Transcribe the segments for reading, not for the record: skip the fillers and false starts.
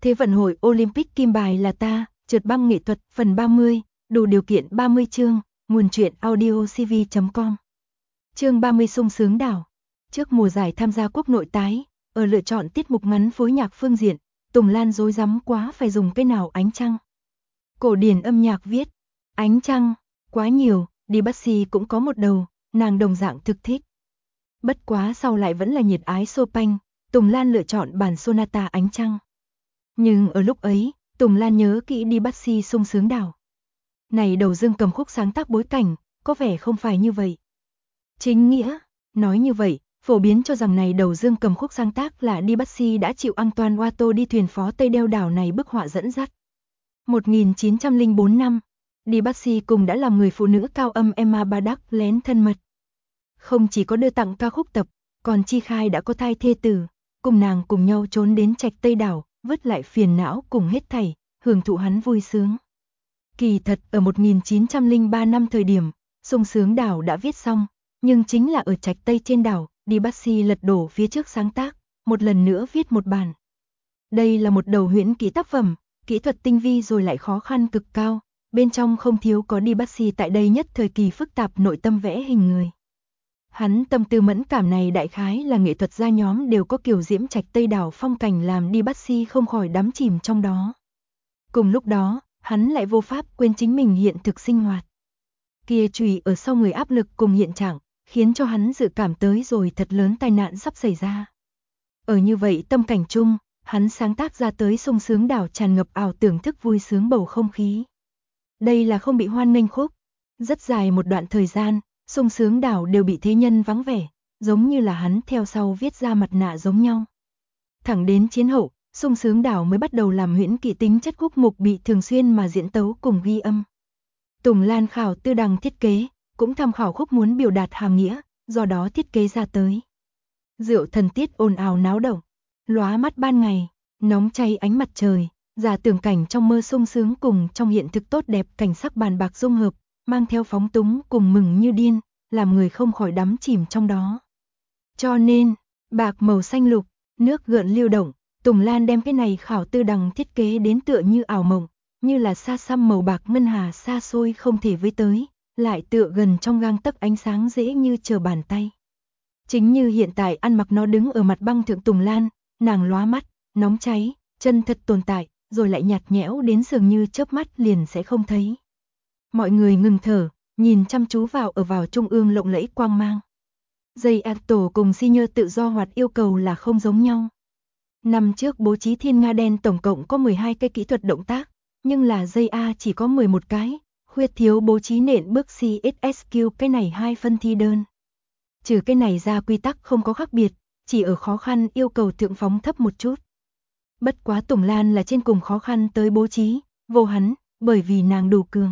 Thế vận hội Olympic kim bài là ta, trượt băng nghệ thuật phần 30, đủ điều kiện 30 chương, nguồn truyện audiocv.com. Chương 30 sung sướng đảo. Trước mùa giải tham gia quốc nội tái, ở lựa chọn tiết mục ngắn phối nhạc phương diện, Tùng Lan rối rắm quá phải dùng cái nào ánh trăng. Cổ điển âm nhạc viết, ánh trăng, quá nhiều, Debussy cũng có một đầu, nàng đồng dạng thực thích. Bất quá sau lại vẫn là nhiệt ái Chopin, Tùng Lan lựa chọn bản sonata ánh trăng. Nhưng ở lúc ấy, Tùng Lan nhớ kỹ Debussy sung sướng đảo. Này đầu dương cầm khúc sáng tác bối cảnh, có vẻ không phải như vậy. Chính nghĩa, nói như vậy, phổ biến cho rằng này đầu dương cầm khúc sáng tác là Debussy đã chịu Antoine Watteau đi thuyền phó Tây đeo đảo này bức họa dẫn dắt. 1904 năm, Debussy cùng đã làm người phụ nữ cao âm Emma Bardack lén thân mật. Không chỉ có đưa tặng ca khúc tập, còn chi khai đã có thai thê tử, cùng nàng cùng nhau trốn đến trạch Tây đảo, vứt lại phiền não cùng hết thảy, hưởng thụ hắn vui sướng. Kỳ thật ở 1903 năm thời điểm, sung sướng đảo đã viết xong, nhưng chính là ở trạch Tây trên đảo, Debussy lật đổ phía trước sáng tác, một lần nữa viết một bản. Đây là một đầu huyễn kỹ tác phẩm, kỹ thuật tinh vi rồi lại khó khăn cực cao, bên trong không thiếu có Debussy tại đây nhất thời kỳ phức tạp nội tâm vẽ hình người. Hắn tâm tư mẫn cảm này đại khái là nghệ thuật gia nhóm đều có kiểu diễm trạch Tây đảo phong cảnh làm Debussy không khỏi đắm chìm trong đó. Cùng lúc đó, hắn lại vô pháp quên chính mình hiện thực sinh hoạt. Kia chùy ở sau người áp lực cùng hiện trạng, khiến cho hắn dự cảm tới rồi thật lớn tai nạn sắp xảy ra. Ở như vậy tâm cảnh chung, hắn sáng tác ra tới sung sướng đảo tràn ngập ảo tưởng thức vui sướng bầu không khí. Đây là không bị hoan nghênh khúc. Rất dài một đoạn thời gian, sung sướng đảo đều bị thế nhân vắng vẻ, giống như là hắn theo sau viết ra mặt nạ giống nhau. Thẳng đến chiến hậu, sung sướng đảo mới bắt đầu làm huyễn kỹ tính chất khúc mục bị thường xuyên mà diễn tấu cùng ghi âm. Tùng Lan khảo tư đằng thiết kế, cũng tham khảo khúc muốn biểu đạt hàm nghĩa, do đó thiết kế ra tới. Rượu thần tiết ồn ào náo động, lóa mắt ban ngày, nóng cháy ánh mặt trời, giả tưởng cảnh trong mơ sung sướng cùng trong hiện thực tốt đẹp cảnh sắc bàn bạc dung hợp, mang theo phóng túng cùng mừng như điên, làm người không khỏi đắm chìm trong đó. Cho nên, bạc màu xanh lục, nước gợn lưu động, Tùng Lan đem cái này khảo tư đằng thiết kế đến tựa như ảo mộng, như là xa xăm màu bạc ngân hà xa xôi không thể với tới, lại tựa gần trong gang tấc ánh sáng dễ như trở bàn tay. Chính như hiện tại ăn mặc nó đứng ở mặt băng thượng Tùng Lan, nàng lóa mắt, nóng cháy, chân thật tồn tại, rồi lại nhạt nhẽo đến dường như chớp mắt liền sẽ không thấy. Mọi người ngừng thở, nhìn chăm chú vào trung ương lộng lẫy quang mang. Dây alto cùng senior tự do hoạt yêu cầu là không giống nhau. Năm trước bố trí thiên nga đen tổng cộng có 12 cái kỹ thuật động tác, nhưng là dây A chỉ có 11 cái, khuyết thiếu bố trí nện bước CSSQ cái này 2 phân thi đơn. Trừ cái này ra quy tắc không có khác biệt, chỉ ở khó khăn yêu cầu thượng phóng thấp một chút. Bất quá Tùng Lan là trên cùng khó khăn tới bố trí, vô hắn, bởi vì nàng đủ cường.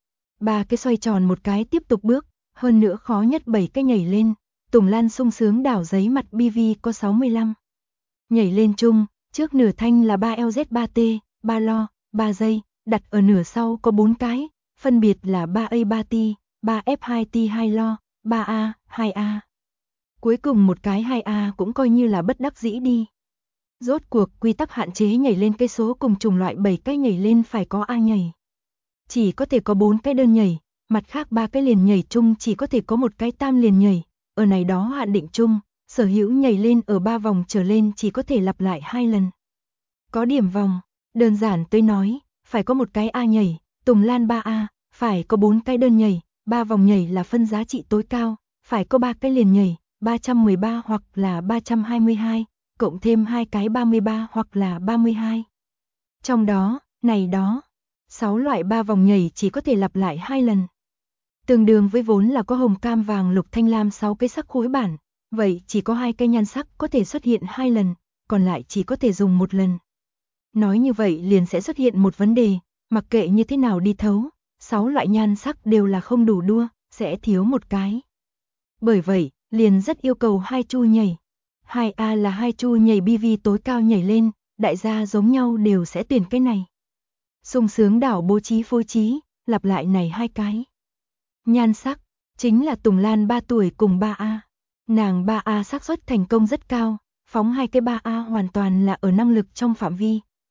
3 cái xoay tròn một cái tiếp tục bước, hơn nữa khó nhất 7 cái nhảy lên, Tùng Lan sung sướng đảo giấy mặt BV có 65. Nhảy lên chung, trước nửa thanh là 3 LZ3T, 3 lo, 3 giây, đặt ở nửa sau có 4 cái, phân biệt là 3A3T, 3F2T 2 lo, 3A, 2A. Cuối cùng một cái 2A cũng coi như là bất đắc dĩ đi. Rốt cuộc quy tắc hạn chế nhảy lên cây số cùng chủng loại 7 cái nhảy lên phải có A nhảy. Chỉ có thể có 4 cái đơn nhảy, mặt khác 3 cái liền nhảy chung chỉ có thể có một cái tam liền nhảy, ở này đó hạn định chung, sở hữu nhảy lên ở 3 vòng trở lên chỉ có thể lặp lại 2 lần. Có điểm vòng, đơn giản tôi nói, phải có một cái A nhảy, Tùng Lan 3A, phải có 4 cái đơn nhảy, 3 vòng nhảy là phân giá trị tối cao, phải có 3 cái liền nhảy, 313 hoặc là 322, cộng thêm 2 cái 33 hoặc là 32. Trong đó, này đó, 6 loại 3 vòng nhảy chỉ có thể lặp lại 2 lần. Tương đương với vốn là có hồng cam vàng lục thanh lam 6 cái sắc khối bản, vậy chỉ có 2 cái nhan sắc có thể xuất hiện 2 lần, còn lại chỉ có thể dùng 1 lần. Nói như vậy liền sẽ xuất hiện một vấn đề, mặc kệ như thế nào đi thấu, 6 loại nhan sắc đều là không đủ đua, sẽ thiếu một cái. Bởi vậy, liền rất yêu cầu 2 chu nhảy. 2A là 2 chu nhảy BV tối cao nhảy lên, đại gia giống nhau đều sẽ tuyển cái này. Sung sướng đảo bố trí phối trí, lặp lại này 2 cái. Nhan sắc, chính là Tùng Lan 3 tuổi cùng 3A. Nàng 3A xác suất thành công rất cao, phóng 2 cái 3A hoàn toàn là ở năng lực trong phạm vi,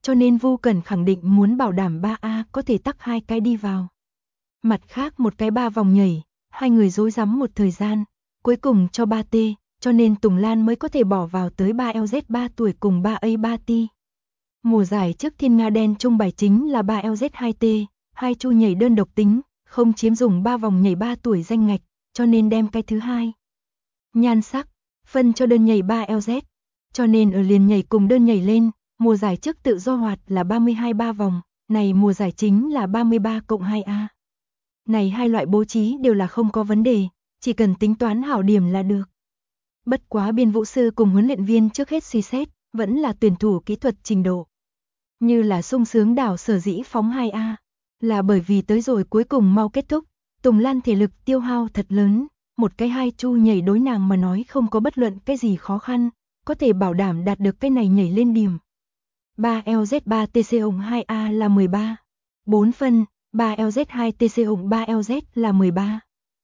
cho nên Vu Cẩn khẳng định muốn bảo đảm 3A có thể tắc 2 cái đi vào. Mặt khác một cái 3 vòng nhảy, hai người rối rắm một thời gian, cuối cùng cho 3T, cho nên Tùng Lan mới có thể bỏ vào tới 3LZ 3 tuổi cùng 3A 3T. Mùa giải trước Thiên Nga Đen trung bài chính là 3LZ 2T, hai chu nhảy đơn độc tính, không chiếm dùng 3 vòng nhảy 3 tuổi danh ngạch, cho nên đem cái thứ hai. Nhan sắc, phân cho đơn nhảy 3LZ, cho nên ở liền nhảy cùng đơn nhảy lên, mùa giải trước tự do hoạt là 32 3 vòng, này mùa giải chính là 33 cộng 2A. Này hai loại bố trí đều là không có vấn đề, chỉ cần tính toán hảo điểm là được. Bất quá biên vũ sư cùng huấn luyện viên trước hết suy xét, vẫn là tuyển thủ kỹ thuật trình độ. Như là sung sướng đảo sở dĩ phóng 2A, là bởi vì tới rồi cuối cùng mau kết thúc, Tùng Lan thể lực tiêu hao thật lớn, một cái hai chu nhảy đối nàng mà nói không có bất luận cái gì khó khăn, có thể bảo đảm đạt được cái này nhảy lên điểm. 3LZ3TC ủng 2A là 13. 4 phân, 3LZ2TC ủng 3LZ là 13.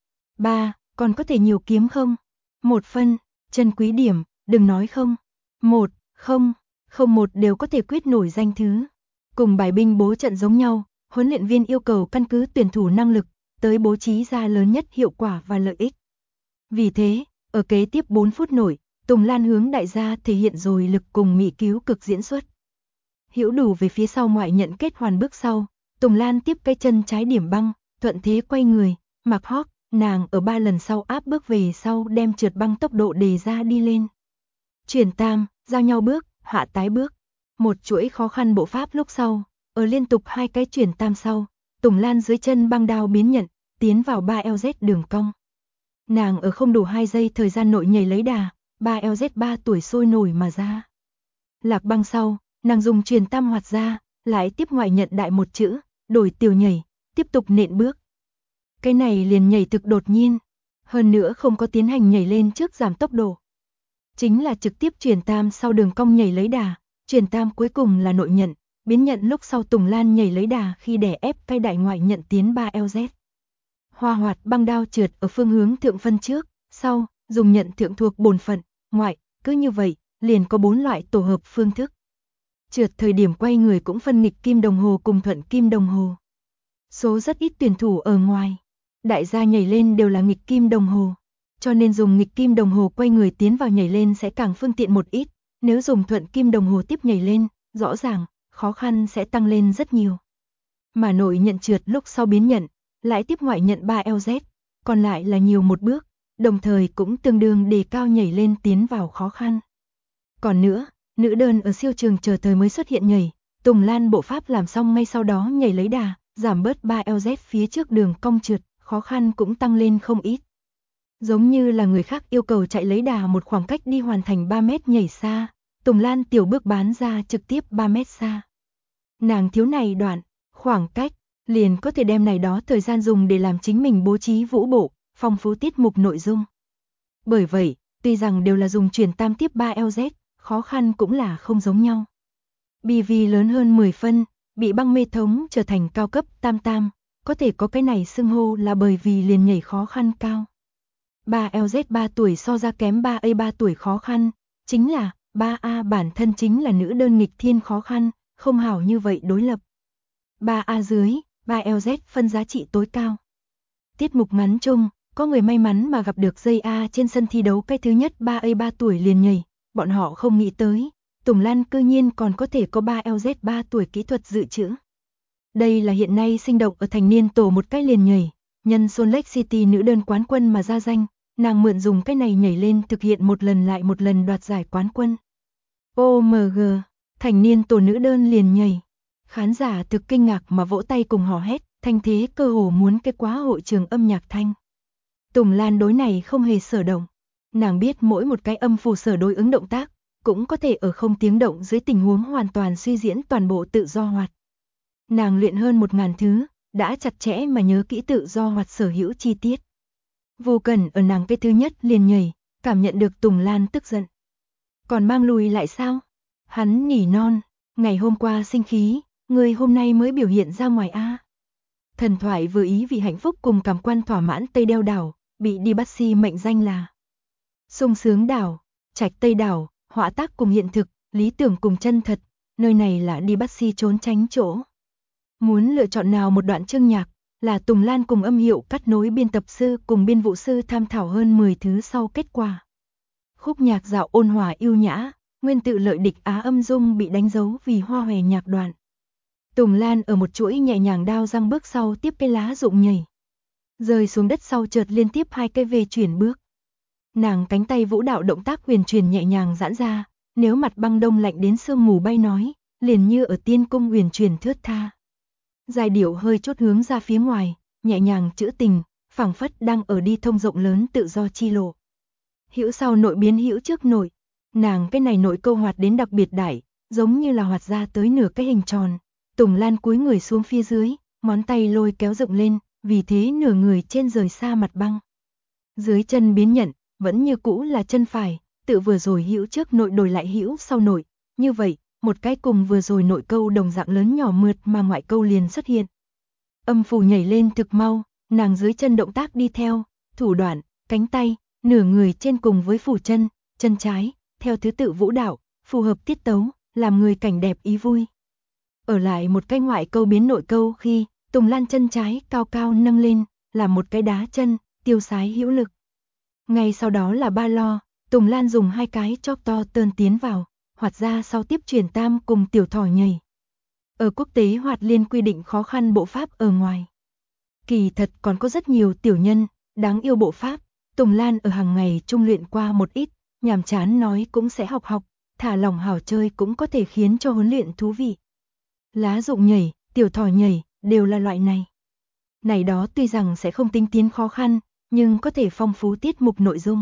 3, còn có thể nhiều kiếm không? 1 phân, chân quý điểm, đừng nói không. 1, 0, 01 đều có thể quyết nổi danh thứ. Cùng bài binh bố trận giống nhau, huấn luyện viên yêu cầu căn cứ tuyển thủ năng lực, tới bố trí ra lớn nhất hiệu quả và lợi ích. Vì thế, ở kế tiếp 4 phút nổi, Tùng Lan hướng đại gia thể hiện rồi lực cùng mỹ cứu cực diễn xuất. Hữu đủ về phía sau ngoại nhận kết hoàn bước sau, Tùng Lan tiếp cái chân trái điểm băng, thuận thế quay người, mặc hót, nàng ở 3 lần sau áp bước về sau đem trượt băng tốc độ đề ra đi lên. Chuyển tam, giao nhau bước, hạ tái bước. Một chuỗi khó khăn bộ pháp lúc sau, ở liên tục 2 cái chuyển tam sau, Tùng Lan dưới chân băng đao biến nhận, tiến vào 3LZ đường cong. Nàng ở không đủ 2 giây thời gian nội nhảy lấy đà, 3LZ 3 tuổi sôi nổi mà ra. Lạc băng sau, nàng dùng truyền tam hoạt ra, lại tiếp ngoại nhận đại một chữ, đổi tiểu nhảy, tiếp tục nện bước. Cái này liền nhảy thực đột nhiên, hơn nữa không có tiến hành nhảy lên trước giảm tốc độ. Chính là trực tiếp truyền tam sau đường cong nhảy lấy đà, truyền tam cuối cùng là nội nhận, biến nhận lúc sau Tùng Lan nhảy lấy đà khi đè ép cái đại ngoại nhận tiến 3LZ. Hoa hoạt băng đao trượt ở phương hướng thượng phân trước, sau, dùng nhận thượng thuộc bổn phận, ngoại, cứ như vậy, liền có 4 loại tổ hợp phương thức. Trượt thời điểm quay người cũng phân nghịch kim đồng hồ cùng thuận kim đồng hồ. Số rất ít tuyển thủ ở ngoài, đại gia nhảy lên đều là nghịch kim đồng hồ, cho nên dùng nghịch kim đồng hồ quay người tiến vào nhảy lên sẽ càng phương tiện một ít, nếu dùng thuận kim đồng hồ tiếp nhảy lên, rõ ràng, khó khăn sẽ tăng lên rất nhiều. Mà nội nhận trượt lúc sau biến nhận, lại tiếp ngoại nhận 3LZ, còn lại là nhiều một bước, đồng thời cũng tương đương đề cao nhảy lên tiến vào khó khăn. Còn nữa, nữ đơn ở siêu trường chờ thời mới xuất hiện nhảy, Tùng Lan bộ pháp làm xong ngay sau đó nhảy lấy đà, giảm bớt 3LZ phía trước đường cong trượt, khó khăn cũng tăng lên không ít. Giống như là người khác yêu cầu chạy lấy đà một khoảng cách đi hoàn thành 3 mét nhảy xa, Tùng Lan tiểu bước bán ra trực tiếp 3 mét xa. Nàng thiếu này đoạn, khoảng cách, liền có thể đem này đó thời gian dùng để làm chính mình bố trí vũ bộ, phong phú tiết mục nội dung. Bởi vậy, tuy rằng đều là dùng chuyển tam tiếp 3LZ, khó khăn cũng là không giống nhau. BV lớn hơn 10 phân, bị băng mê thống trở thành cao cấp tam tam, có thể có cái này xưng hô là bởi vì liền nhảy khó khăn cao. 3LZ 3 tuổi so ra kém 3A 3 tuổi khó khăn, chính là 3A bản thân chính là nữ đơn nghịch thiên khó khăn, không hảo như vậy đối lập. 3A dưới, 3LZ phân giá trị tối cao. Tiết mục ngắn chung, có người may mắn mà gặp được dây A trên sân thi đấu cái thứ nhất 3A 3 tuổi liền nhảy, bọn họ không nghĩ tới, Tùng Lan cư nhiên còn có thể có 3LZ 3 tuổi kỹ thuật dự trữ. Đây là hiện nay sinh động ở thành niên tổ một cái liền nhảy, nhân Salt Lake City nữ đơn quán quân mà ra danh, nàng mượn dùng cái này nhảy lên thực hiện một lần lại một lần đoạt giải quán quân. OMG, thành niên tổ nữ đơn liền nhảy. Khán giả thực kinh ngạc mà vỗ tay cùng hò hét, thanh thế cơ hồ muốn cái quá hội trường âm nhạc thanh. Tùng Lan đối này không hề sở động. Nàng biết mỗi một cái âm phù sở đối ứng động tác, cũng có thể ở không tiếng động dưới tình huống hoàn toàn suy diễn toàn bộ tự do hoạt. Nàng luyện hơn 1000 thứ, đã chặt chẽ mà nhớ kỹ tự do hoạt sở hữu chi tiết. Vô Cẩn ở nàng cái thứ nhất liền nhảy, cảm nhận được Tùng Lan tức giận. Còn mang lùi lại sao? Hắn nỉ non, ngày hôm qua sinh khí, người hôm nay mới biểu hiện ra ngoài a. Thần thoại vừa ý vì hạnh phúc cùng cảm quan thỏa mãn Tây Đeo đảo, bị đi bắt si mệnh danh là sung sướng đảo, trạch Tây đảo, họa tác cùng hiện thực, lý tưởng cùng chân thật, nơi này là đi bắt si trốn tránh chỗ. Muốn lựa chọn nào một đoạn chương nhạc, là Tùng Lan cùng âm hiệu cắt nối biên tập sư cùng biên vụ sư tham thảo hơn 10 thứ sau kết quả. Khúc nhạc dạo ôn hòa yêu nhã, nguyên tự lợi địch á âm dung bị đánh dấu vì hoa hòe nhạc đoạn. Tùng Lan ở một chuỗi nhẹ nhàng đao răng bước sau tiếp cái lá rụng nhảy. Rơi xuống đất sau chợt liên tiếp 2 cái về chuyển bước. Nàng cánh tay vũ đạo động tác huyền truyền nhẹ nhàng giãn ra, nếu mặt băng đông lạnh đến sương mù bay nói, liền như ở tiên cung huyền truyền thướt tha. Giai điệu hơi chốt hướng ra phía ngoài, nhẹ nhàng trữ tình, phảng phất đang ở đi thông rộng lớn tự do chi lộ. Hữu sau nội biến hữu trước nội, nàng cái này nội câu hoạt đến đặc biệt đại, giống như là hoạt ra tới nửa cái hình tròn. Tùng Lan cúi người xuống phía dưới, ngón tay lôi kéo rộng lên, vì thế nửa người trên rời xa mặt băng. Dưới chân biến nhận, vẫn như cũ là chân phải, tự vừa rồi hữu trước nội đổi lại hữu sau nội, như vậy, một cái cùng vừa rồi nội câu đồng dạng lớn nhỏ mượt mà ngoại câu liền xuất hiện. Âm phủ nhảy lên thực mau, nàng dưới chân động tác đi theo, thủ đoạn, cánh tay, nửa người trên cùng với phủ chân, chân trái, theo thứ tự vũ đạo, phù hợp tiết tấu, làm người cảnh đẹp ý vui. Ở lại một cái ngoại câu biến nội câu khi, Tùng Lan chân trái cao cao nâng lên, làm một cái đá chân, tiêu sái hữu lực. Ngay sau đó là ba lo, Tùng Lan dùng 2 cái chóp to tơn tiến vào, hoạt ra sau tiếp chuyển tam cùng tiểu thỏ nhảy. Ở quốc tế hoạt liên quy định khó khăn bộ pháp ở ngoài. Kỳ thật còn có rất nhiều tiểu nhân, đáng yêu bộ pháp, Tùng Lan ở hàng ngày trung luyện qua một ít, nhàm chán nói cũng sẽ học, thả lỏng hảo chơi cũng có thể khiến cho huấn luyện thú vị. Lá rụng nhảy, tiểu thỏ nhảy, đều là loại này. Này đó tuy rằng sẽ không tinh tiến khó khăn, nhưng có thể phong phú tiết mục nội dung.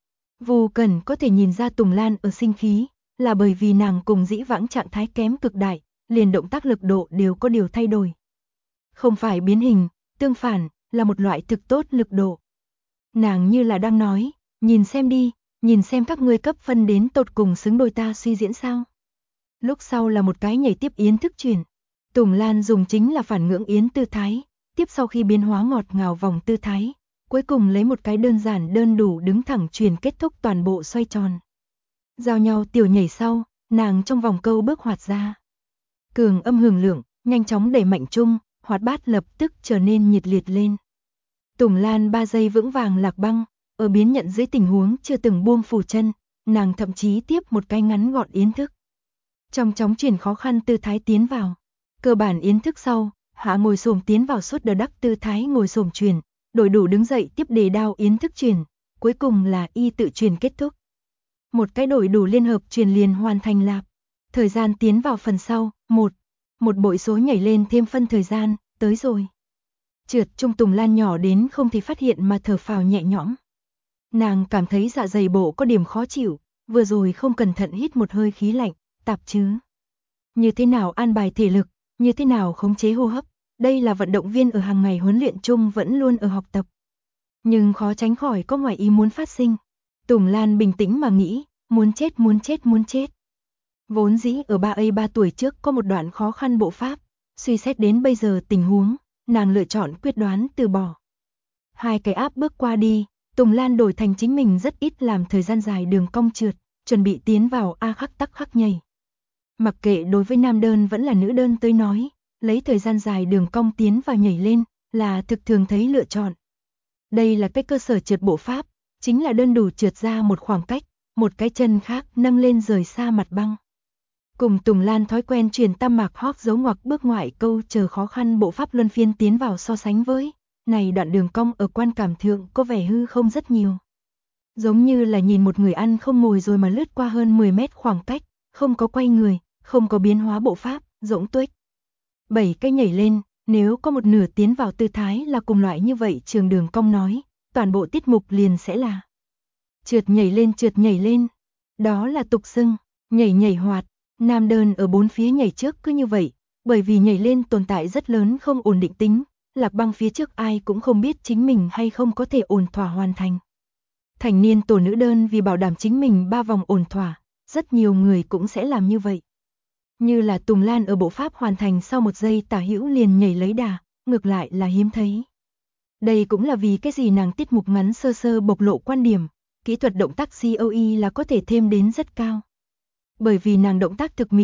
Vu Cẩn có thể nhìn ra Tùng Lan ở sinh khí, là bởi vì nàng cùng dĩ vãng trạng thái kém cực đại, liền động tác lực độ đều có điều thay đổi. Không phải biến hình, tương phản, là một loại thực tốt lực độ. Nàng như là đang nói, nhìn xem đi, nhìn xem các ngươi cấp phân đến tột cùng xứng đôi ta suy diễn sao. Lúc sau là một cái nhảy tiếp yến thức chuyển. Tùng Lan dùng chính là phản ngưỡng yến tư thái, tiếp sau khi biến hóa ngọt ngào vòng tư thái, cuối cùng lấy một cái đơn giản đơn đủ đứng thẳng truyền kết thúc toàn bộ xoay tròn. Giao nhau tiểu nhảy sau, nàng trong vòng câu bước hoạt ra. Cường âm hưởng lượng, nhanh chóng đẩy mạnh chung, hoạt bát lập tức trở nên nhiệt liệt lên. Tùng Lan 3 giây vững vàng lạc băng, ở biến nhận dưới tình huống chưa từng buông phủ chân, nàng thậm chí tiếp một cái ngắn gọn yến thức. Trong chóng chuyển khó khăn tư thái tiến vào. Cơ bản yến thức sau, hạ ngồi xổm tiến vào suốt đờ đắc tư thái ngồi xổm chuyển, đổi đủ đứng dậy tiếp đề đao yến thức chuyển, cuối cùng là y tự chuyển kết thúc. Một cái đổi đủ liên hợp chuyển liền hoàn thành lạp. Thời gian tiến vào phần sau, một bội số nhảy lên thêm phân thời gian, tới rồi. Trượt trung Tùng Lan nhỏ đến không thể phát hiện mà thở phào nhẹ nhõm. Nàng cảm thấy dạ dày bộ có điểm khó chịu, vừa rồi không cẩn thận hít một hơi khí lạnh, tạp chứ. Như thế nào an bài thể lực, như thế nào khống chế hô hấp, đây là vận động viên ở hàng ngày huấn luyện chung vẫn luôn ở học tập. Nhưng khó tránh khỏi có ngoài ý muốn phát sinh. Tùng Lan bình tĩnh mà nghĩ, muốn chết. Vốn dĩ ở 3 tuổi trước có một đoạn khó khăn bộ pháp, suy xét đến bây giờ tình huống, nàng lựa chọn quyết đoán từ bỏ. 2 cái áp bước qua đi, Tùng Lan đổi thành chính mình rất ít làm thời gian dài đường cong trượt, chuẩn bị tiến vào A khắc tắc khắc nhảy. Mặc kệ đối với nam đơn vẫn là nữ đơn tới nói, lấy thời gian dài đường cong tiến vào nhảy lên, là thực thường thấy lựa chọn. Đây là cái cơ sở trượt bộ pháp, chính là đơn đủ trượt ra một khoảng cách, một cái chân khác nâng lên rời xa mặt băng. Cùng Tùng Lan thói quen truyền tam mạc hót dấu ngoặc bước ngoại câu chờ khó khăn bộ pháp luân phiên tiến vào so sánh với, này đoạn đường cong ở quan cảm thượng có vẻ hư không rất nhiều. Giống như là nhìn một người ăn không ngồi rồi mà lướt qua hơn 10 mét khoảng cách, không có quay người, không có biến hóa bộ pháp, rỗng tuếch. 7 cái nhảy lên, nếu có một nửa tiến vào tư thái là cùng loại như vậy trường đường cong nói, toàn bộ tiết mục liền sẽ là trượt nhảy lên. Đó là tục xưng, nhảy hoạt, nam đơn ở 4 phía nhảy trước cứ như vậy, bởi vì nhảy lên tồn tại rất lớn không ổn định tính, lạc băng phía trước ai cũng không biết chính mình hay không có thể ổn thỏa hoàn thành. Thành niên tổ nữ đơn vì bảo đảm chính mình 3 vòng ổn thỏa, rất nhiều người cũng sẽ làm như vậy. Như là Tùng Lan ở bộ pháp hoàn thành sau 1 giây tả hữu liền nhảy lấy đà, ngược lại là hiếm thấy. Đây cũng là vì cái gì nàng tiết mục ngắn sơ sơ bộc lộ quan điểm, kỹ thuật động tác COE là có thể thêm đến rất cao. Bởi vì nàng động tác thực mỹ,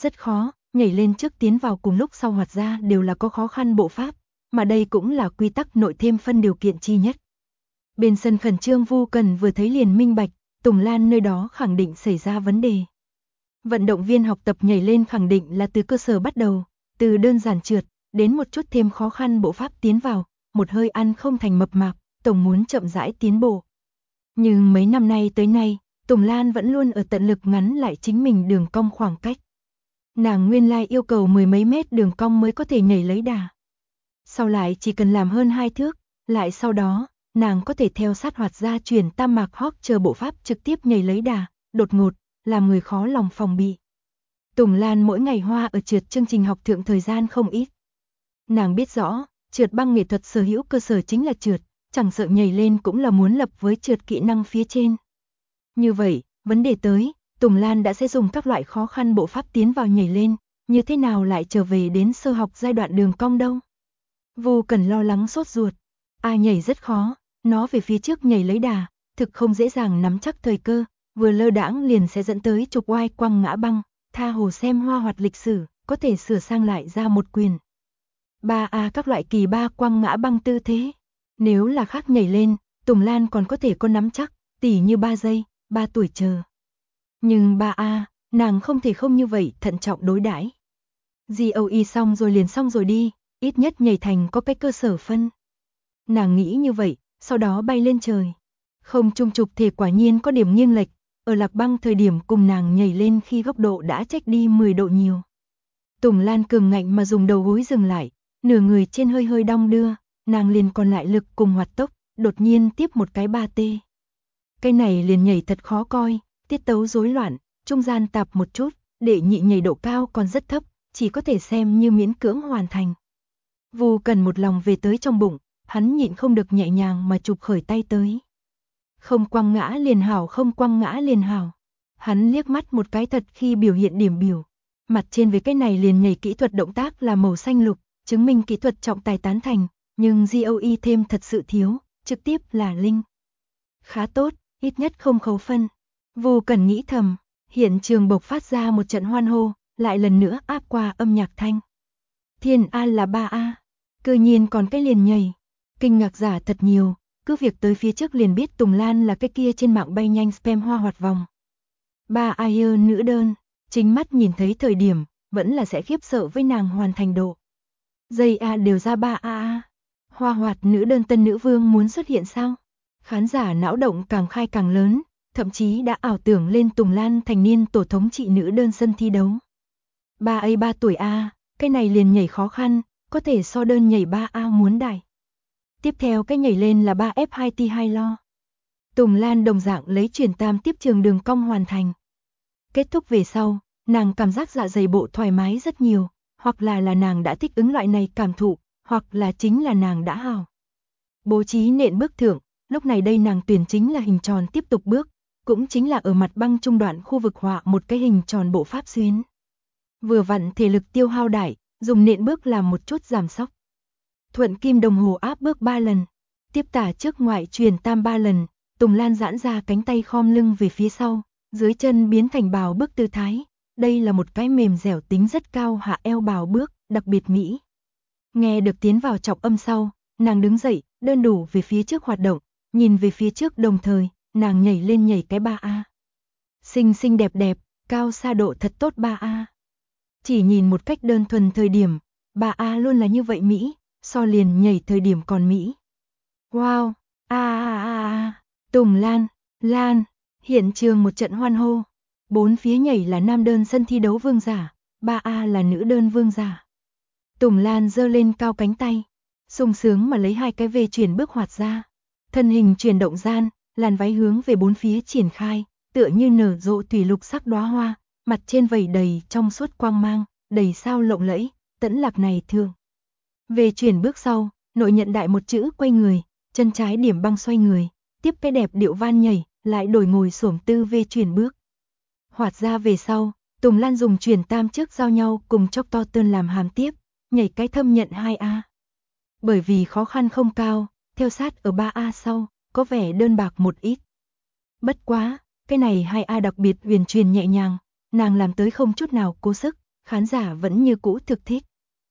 rất khó, nhảy lên trước tiến vào cùng lúc sau hoạt ra đều là có khó khăn bộ pháp, mà đây cũng là quy tắc nội thêm phân điều kiện chi nhất. Bên sân khẩn trương Vu Cần vừa thấy liền minh bạch, Tùng Lan nơi đó khẳng định xảy ra vấn đề. Vận động viên học tập nhảy lên khẳng định là từ cơ sở bắt đầu, từ đơn giản trượt, đến một chút thêm khó khăn bộ pháp tiến vào, một hơi ăn không thành mập mạp, tổng muốn chậm rãi tiến bộ. Nhưng mấy năm nay tới nay, Tùng Lan vẫn luôn ở tận lực ngắn lại chính mình đường cong khoảng cách. Nàng nguyên lai yêu cầu 10 mấy mét đường cong mới có thể nhảy lấy đà. Sau lại chỉ cần làm hơn 2 thước, lại sau đó, nàng có thể theo sát hoạt ra chuyển tam mạc hóc chờ bộ pháp trực tiếp nhảy lấy đà, đột ngột, làm người khó lòng phòng bị. Tùng Lan mỗi ngày hoa ở trượt chương trình học thượng thời gian không ít. Nàng biết rõ, trượt băng nghệ thuật sở hữu cơ sở chính là trượt, chẳng sợ nhảy lên cũng là muốn lập với trượt kỹ năng phía trên. Như vậy, vấn đề tới, Tùng Lan đã sẽ dùng các loại khó khăn bộ pháp tiến vào nhảy lên, như thế nào lại trở về đến sơ học giai đoạn đường cong đâu. Vu Cần lo lắng sốt ruột, nhảy rất khó, nó về phía trước nhảy lấy đà, thực không dễ dàng nắm chắc thời cơ, vừa lơ đãng liền sẽ dẫn tới trục oai quăng ngã băng, tha hồ xem hoa hoạt lịch sử, có thể sửa sang lại ra một quyền. 3A các loại kỳ ba quăng ngã băng tư thế. Nếu là khác nhảy lên, Tùng Lan còn có thể có nắm chắc, tỉ như 3 giây, 3 tuổi chờ. Nhưng 3A, nàng không thể không như vậy thận trọng đối đãi. GOE xong rồi liền xong rồi đi, ít nhất nhảy thành có cái cơ sở phân. Nàng nghĩ như vậy, sau đó bay lên trời. Không trung trục thể quả nhiên có điểm nghiêng lệch, ở lạc băng thời điểm cùng nàng nhảy lên khi góc độ đã chệch đi 10 độ nhiều. Tùng Lan cường ngạnh mà dùng đầu gối dừng lại, nửa người trên hơi hơi đong đưa, nàng liền còn lại lực cùng hoạt tốc, đột nhiên tiếp một cái 3T. Cái này liền nhảy thật khó coi, tiết tấu rối loạn, trung gian tạp một chút, đệ nhị nhảy độ cao còn rất thấp, chỉ có thể xem như miễn cưỡng hoàn thành. Vu Cần một lòng về tới trong bụng, hắn nhịn không được nhẹ nhàng mà chụp khởi tay tới. Không quăng ngã liền hảo, không quăng ngã liền hảo. Hắn liếc mắt một cái thật khi biểu hiện điểm biểu. Mặt trên với cái này liền nhảy kỹ thuật động tác là màu xanh lục, chứng minh kỹ thuật trọng tài tán thành, nhưng GOE thêm thật sự thiếu, trực tiếp là linh. Khá tốt, ít nhất không khấu phân. Vu Cần nghĩ thầm, hiện trường bộc phát ra một trận hoan hô, lại lần nữa áp qua âm nhạc thanh. Thiên A là 3A, cơ nhiên còn cái liền nhảy. Kinh ngạc giả thật nhiều, cứ việc tới phía trước liền biết Tùng Lan là cái kia trên mạng bay nhanh spam hoa hoạt vòng. 3A nữ đơn, chính mắt nhìn thấy thời điểm, vẫn là sẽ khiếp sợ với nàng hoàn thành độ. Dây A đều ra 3A. Hoa hoạt nữ đơn tân nữ vương muốn xuất hiện sao? Khán giả não động càng khai càng lớn, thậm chí đã ảo tưởng lên Tùng Lan thành niên tổ thống trị nữ đơn sân thi đấu. 3A 3 tuổi A, cái này liền nhảy khó khăn, có thể so đơn nhảy 3A muốn đại. Tiếp theo cái nhảy lên là 3F2T2 lo. Tùng Lan đồng dạng lấy chuyển tam tiếp trường đường cong hoàn thành. Kết thúc về sau, nàng cảm giác dạ dày bộ thoải mái rất nhiều, hoặc là nàng đã thích ứng loại này cảm thụ, hoặc là chính là nàng đã hào. Bố trí nện bước thượng, lúc này đây nàng tuyển chính là hình tròn tiếp tục bước, cũng chính là ở mặt băng trung đoạn khu vực họa một cái hình tròn bộ pháp xuyến. Vừa vặn thể lực tiêu hao đại, dùng nện bước làm một chút giảm sóc. Thuận kim đồng hồ áp bước 3 lần, tiếp tả trước ngoại truyền tam 3 lần, Tùng Lan giãn ra cánh tay khom lưng về phía sau, dưới chân biến thành bào bước tư thái. Đây là một cái mềm dẻo tính rất cao hạ eo bào bước, đặc biệt mỹ. Nghe được tiến vào trọng âm sau, nàng đứng dậy, đơn đủ về phía trước hoạt động, nhìn về phía trước đồng thời, nàng nhảy lên nhảy cái 3A. Xinh xinh đẹp đẹp, cao xa độ thật tốt 3A. Chỉ nhìn một cách đơn thuần thời điểm, 3A luôn là như vậy mỹ, so liền nhảy thời điểm còn mỹ. Wow, Tùng Lan, hiện trường một trận hoan hô. 4 phía nhảy là nam đơn sân thi đấu vương giả, 3A là nữ đơn vương giả. Tùng Lan giơ lên cao cánh tay, sung sướng mà lấy 2 cái về chuyển bước hoạt ra. Thân hình chuyển động gian, làn váy hướng về 4 phía triển khai, tựa như nở rộ thủy lục sắc đóa hoa, mặt trên vẩy đầy trong suốt quang mang, đầy sao lộng lẫy, tẫn lạc này thường. Về chuyển bước sau, nội nhận đại một chữ quay người, chân trái điểm băng xoay người, tiếp cái đẹp điệu van nhảy, lại đổi ngồi xổm tư về chuyển bước. Hoạt ra về sau, Tùng Lan dùng chuyển tam trước giao nhau cùng chóc to tơn làm hàm tiếp, nhảy cái thâm nhận 2A. Bởi vì khó khăn không cao, theo sát ở 3A sau, có vẻ đơn bạc một ít. Bất quá, cái này 2A đặc biệt huyền truyền nhẹ nhàng, nàng làm tới không chút nào cố sức, khán giả vẫn như cũ thực thích.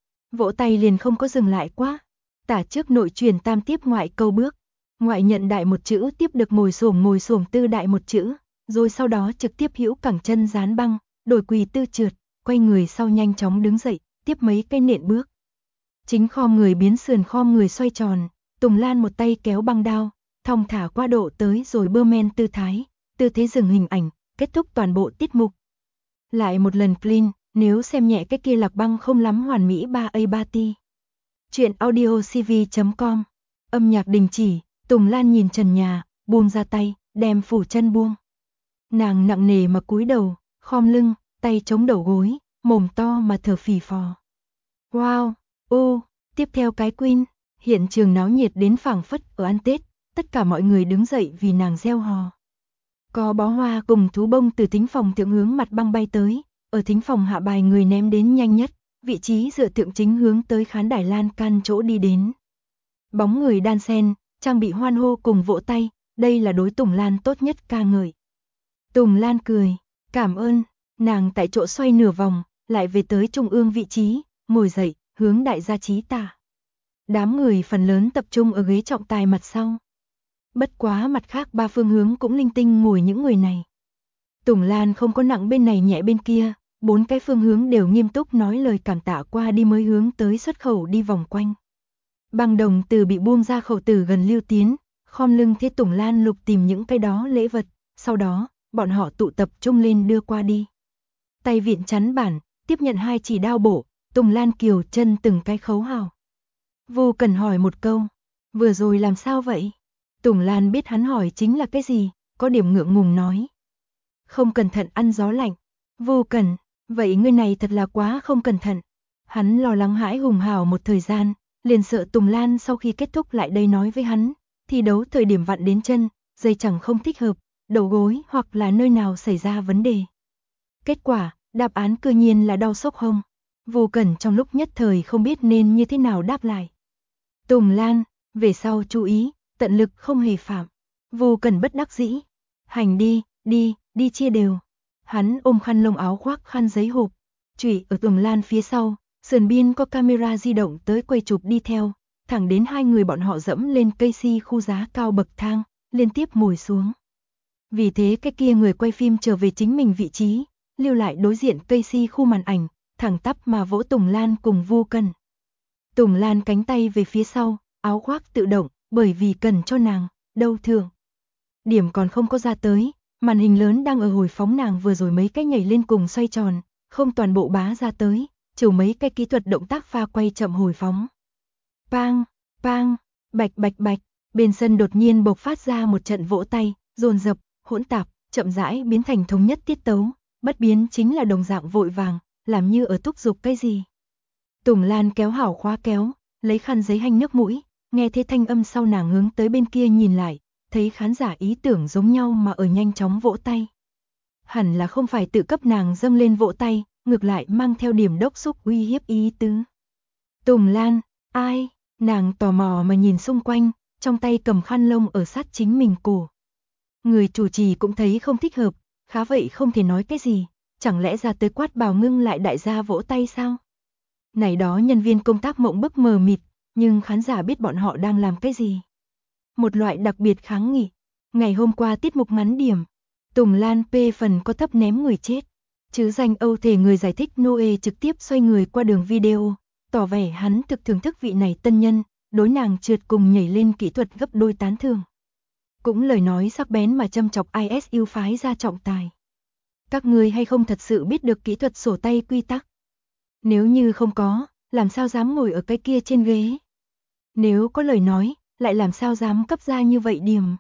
Vỗ tay liền không có dừng lại quá. Tả trước nội truyền tam tiếp ngoại câu bước. Ngoại nhận đại một chữ tiếp được ngồi xổm tư đại một chữ, rồi sau đó trực tiếp hữu cẳng chân dán băng, đổi quỳ tư trượt, quay người sau nhanh chóng đứng dậy, tiếp mấy cây nện bước. Chính khom người biến sườn khom người xoay tròn, Tùng Lan một tay kéo băng đao, thong thả qua độ tới rồi bơ men tư thái, tư thế dừng hình ảnh, kết thúc toàn bộ tiết mục. Lại một lần clean, nếu xem nhẹ cái kia lạc băng không lắm hoàn mỹ 3A3T. Chuyện audio cv.com. Âm nhạc đình chỉ, Tùng Lan nhìn trần nhà, buông ra tay, đem phủ chân buông. Nàng nặng nề mà cúi đầu, khom lưng, tay chống đầu gối, mồm to mà thở phì phò. Wow, tiếp theo cái Queen, hiện trường náo nhiệt đến phảng phất ở ăn Tết, tất cả mọi người đứng dậy vì nàng reo hò. Có bó hoa cùng thú bông từ thính phòng thượng hướng mặt băng bay tới, ở thính phòng hạ bài người ném đến nhanh nhất, vị trí dựa thượng chính hướng tới khán đài lan can chỗ đi đến. Bóng người đan xen, trang bị hoan hô cùng vỗ tay, đây là đối Tùng Lan tốt nhất ca ngợi. Tùng Lan cười, cảm ơn, nàng tại chỗ xoay nửa vòng, lại về tới trung ương vị trí, ngồi dậy, hướng đại gia trí tả. Đám người phần lớn tập trung ở ghế trọng tài mặt sau. Bất quá mặt khác ba phương hướng cũng linh tinh ngồi những người này. Tùng Lan không có nặng bên này nhẹ bên kia, bốn cái phương hướng đều nghiêm túc nói lời cảm tạ qua đi mới hướng tới xuất khẩu đi vòng quanh. Băng đồng từ bị buông ra khẩu tử gần Lưu Tiến, khom lưng thế Tùng Lan lục tìm những cái đó lễ vật, sau đó, bọn họ tụ tập trung lên đưa qua đi. Tay vịn chắn bản, tiếp nhận hai chỉ đao bổ, Tùng Lan kiều chân từng cái khấu hào. Vô Cần hỏi một câu, vừa rồi làm sao vậy? Tùng Lan biết hắn hỏi chính là cái gì, có điểm ngượng ngùng nói. Không cẩn thận ăn gió lạnh. Vô Cần, vậy ngươi này thật là quá không cẩn thận. Hắn lo lắng hãi hùng hào một thời gian, liền sợ Tùng Lan sau khi kết thúc lại đây nói với hắn, thi đấu thời điểm vặn đến chân, dây chẳng không thích hợp, đầu gối hoặc là nơi nào xảy ra vấn đề. Kết quả, đáp án cư nhiên là đau sốc hông. Vô Cần trong lúc nhất thời không biết nên như thế nào đáp lại. Tùng Lan, về sau chú ý, tận lực không hề phạm. Vô Cần bất đắc dĩ. Hành đi chia đều. Hắn ôm khăn lông áo khoác khăn giấy hộp, chủy ở Tùng Lan phía sau, sườn biên có camera di động tới quay chụp đi theo, thẳng đến hai người bọn họ dẫm lên cây si khu giá cao bậc thang, liên tiếp ngồi xuống. Vì thế cái kia người quay phim trở về chính mình vị trí, lưu lại đối diện cây si khu màn ảnh, thẳng tắp mà vỗ Tùng Lan cùng Vô Cần. Tùng Lan cánh tay về phía sau, áo khoác tự động, bởi vì cần cho nàng, đâu thường. Điểm còn không có ra tới, màn hình lớn đang ở hồi phóng nàng vừa rồi mấy cái nhảy lên cùng xoay tròn, không toàn bộ bá ra tới, trừ mấy cái kỹ thuật động tác pha quay chậm hồi phóng. Pang, pang, bạch bạch bạch, bên sân đột nhiên bộc phát ra một trận vỗ tay, dồn dập, hỗn tạp, chậm rãi biến thành thống nhất tiết tấu, bất biến chính là đồng dạng vội vàng, làm như ở thúc giục cái gì. Tùng Lan kéo hảo khóa kéo, lấy khăn giấy hanh nước mũi, nghe thấy thanh âm sau nàng hướng tới bên kia nhìn lại, thấy khán giả ý tưởng giống nhau mà ở nhanh chóng vỗ tay. Hẳn là không phải tự cấp nàng dâng lên vỗ tay, ngược lại mang theo điểm đốc xúc uy hiếp ý tứ. Tùng Lan, ai? Nàng tò mò mà nhìn xung quanh, trong tay cầm khăn lông ở sát chính mình cổ. Người chủ trì cũng thấy không thích hợp, khá vậy không thể nói cái gì, chẳng lẽ ra tới quát bảo ngưng lại đại gia vỗ tay sao? Này đó nhân viên công tác mộng bức mờ mịt, nhưng khán giả biết bọn họ đang làm cái gì. Một loại đặc biệt kháng nghị. Ngày hôm qua tiết mục ngắn điểm, Tùng Lan P phần có thấp ném người chết. Chứ danh Âu thể người giải thích Noe trực tiếp xoay người qua đường video, tỏ vẻ hắn thực thưởng thức vị này tân nhân, đối nàng trượt cùng nhảy lên kỹ thuật gấp đôi tán thưởng. Cũng lời nói sắc bén mà châm chọc ISU phái ra trọng tài. Các ngươi hay không thật sự biết được kỹ thuật sổ tay quy tắc? Nếu như không có, làm sao dám ngồi ở cái kia trên ghế? Nếu có lời nói, lại làm sao dám cấp ra như vậy điểm?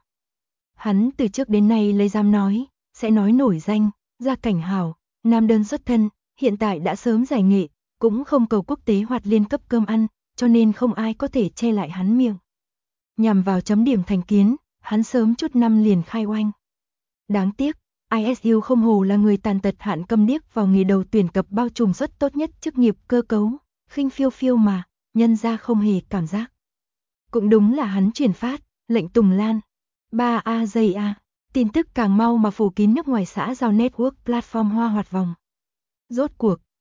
Hắn từ trước đến nay lấy dám nói, sẽ nói nổi danh, gia cảnh hảo, nam đơn xuất thân, hiện tại đã sớm giải nghệ, cũng không cầu quốc tế hoặc liên cấp cơm ăn, cho nên không ai có thể che lại hắn miệng. Nhằm vào chấm điểm thành kiến, hắn sớm chút năm liền khai oanh. Đáng tiếc, ISU không hồ là người tàn tật hạn câm điếc vào nghề đầu tuyển cập bao trùm suất tốt nhất chức nghiệp cơ cấu, khinh phiêu phiêu mà, nhân ra không hề cảm giác. Cũng đúng là hắn truyền phát, lệnh Tùng Lan. 3A, tin tức càng mau mà phủ kín nước ngoài xã giao network platform hoa hoạt vòng. Rốt cuộc,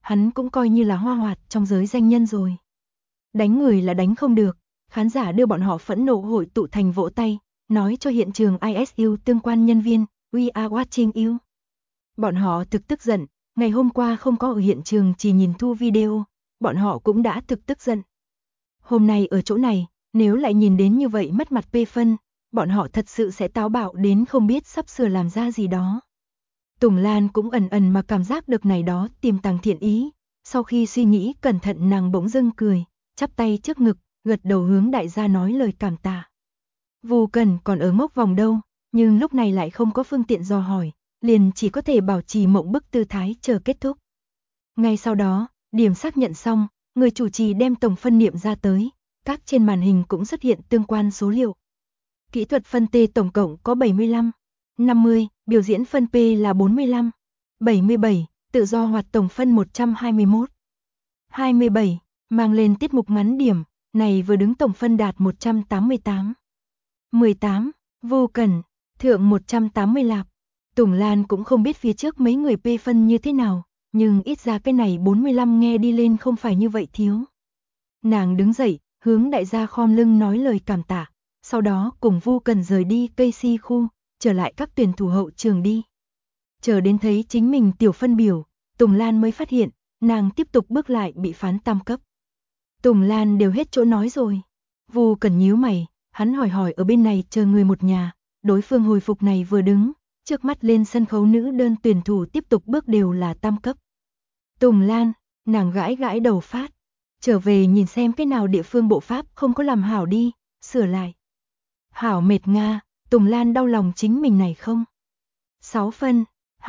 hắn cũng coi như là hoa hoạt trong giới danh nhân rồi. Đánh người là đánh không được, khán giả đưa bọn họ phẫn nộ hội tụ thành vỗ tay, nói cho hiện trường ISU tương quan nhân viên, "We are watching you." Bọn họ thực tức giận, ngày hôm qua không có ở hiện trường chỉ nhìn thu video, bọn họ cũng đã thực tức giận. Hôm nay ở chỗ này, nếu lại nhìn đến như vậy mất mặt P phân, bọn họ thật sự sẽ táo bạo đến không biết sắp sửa làm ra gì đó. Tùng Lan cũng ẩn ẩn mà cảm giác được này đó tiềm tàng thiện ý, sau khi suy nghĩ cẩn thận nàng bỗng dưng cười, chắp tay trước ngực, gật đầu hướng đại gia nói lời cảm tạ. Vu Cần còn ở ngốc vòng đâu, nhưng lúc này lại không có phương tiện dò hỏi, liền chỉ có thể bảo trì mộng bức tư thái chờ kết thúc. Ngay sau đó, điểm xác nhận xong, người chủ trì đem tổng phân niệm ra tới, các trên màn hình cũng xuất hiện tương quan số liệu. Kỹ thuật phân T tổng cộng có 75, 50, biểu diễn phân P là 45, 77, tự do hoạt tổng phân 121. 27, mang lên tiết mục ngắn điểm, này vừa đứng tổng phân đạt 188. 18, Vô Cần, thượng 180 lạp. Tùng Lan cũng không biết phía trước mấy người P phân như thế nào, nhưng ít ra cái này 45 nghe đi lên không phải như vậy thiếu. Nàng đứng dậy, hướng đại gia khom lưng nói lời cảm tạ, sau đó cùng Vu Cần rời đi cây si khu, trở lại các tuyển thủ hậu trường đi. Chờ đến thấy chính mình tiểu phân biểu, Tùng Lan mới phát hiện, nàng tiếp tục bước lại bị phán tam cấp. Tùng Lan đều hết chỗ nói rồi. Vu Cần nhíu mày, hắn hỏi ở bên này chờ người một nhà, đối phương hồi phục này vừa đứng, trước mắt lên sân khấu nữ đơn tuyển thủ tiếp tục bước đều là tam cấp. Tùng Lan, nàng gãi gãi đầu phát, trở về nhìn xem cái nào địa phương bộ pháp không có làm hảo đi, sửa lại. Hảo mệt Nga, Tùng Lan đau lòng chính mình này không. 6 phân,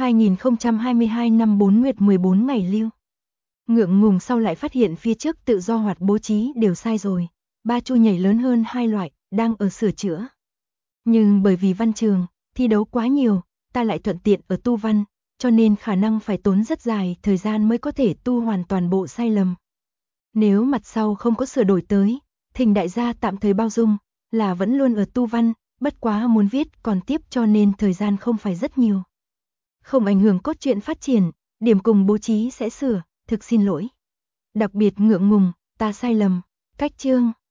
2022 năm 4 nguyệt 14 ngày lưu. Ngượng ngùng sau lại phát hiện phía trước tự do hoạt bố trí đều sai rồi, 3 chu nhảy lớn hơn 2 loại, đang ở sửa chữa. Nhưng bởi vì văn trường, thi đấu quá nhiều, ta lại thuận tiện ở tu văn, cho nên khả năng phải tốn rất dài thời gian mới có thể tu hoàn toàn bộ sai lầm. Nếu mặt sau không có sửa đổi tới, thỉnh đại gia tạm thời bao dung, là vẫn luôn ở tu văn, bất quá muốn viết còn tiếp cho nên thời gian không phải rất nhiều. Không ảnh hưởng cốt truyện phát triển, điểm cùng bố trí sẽ sửa, thực xin lỗi. Đặc biệt ngượng ngùng, ta sai lầm, cách chương.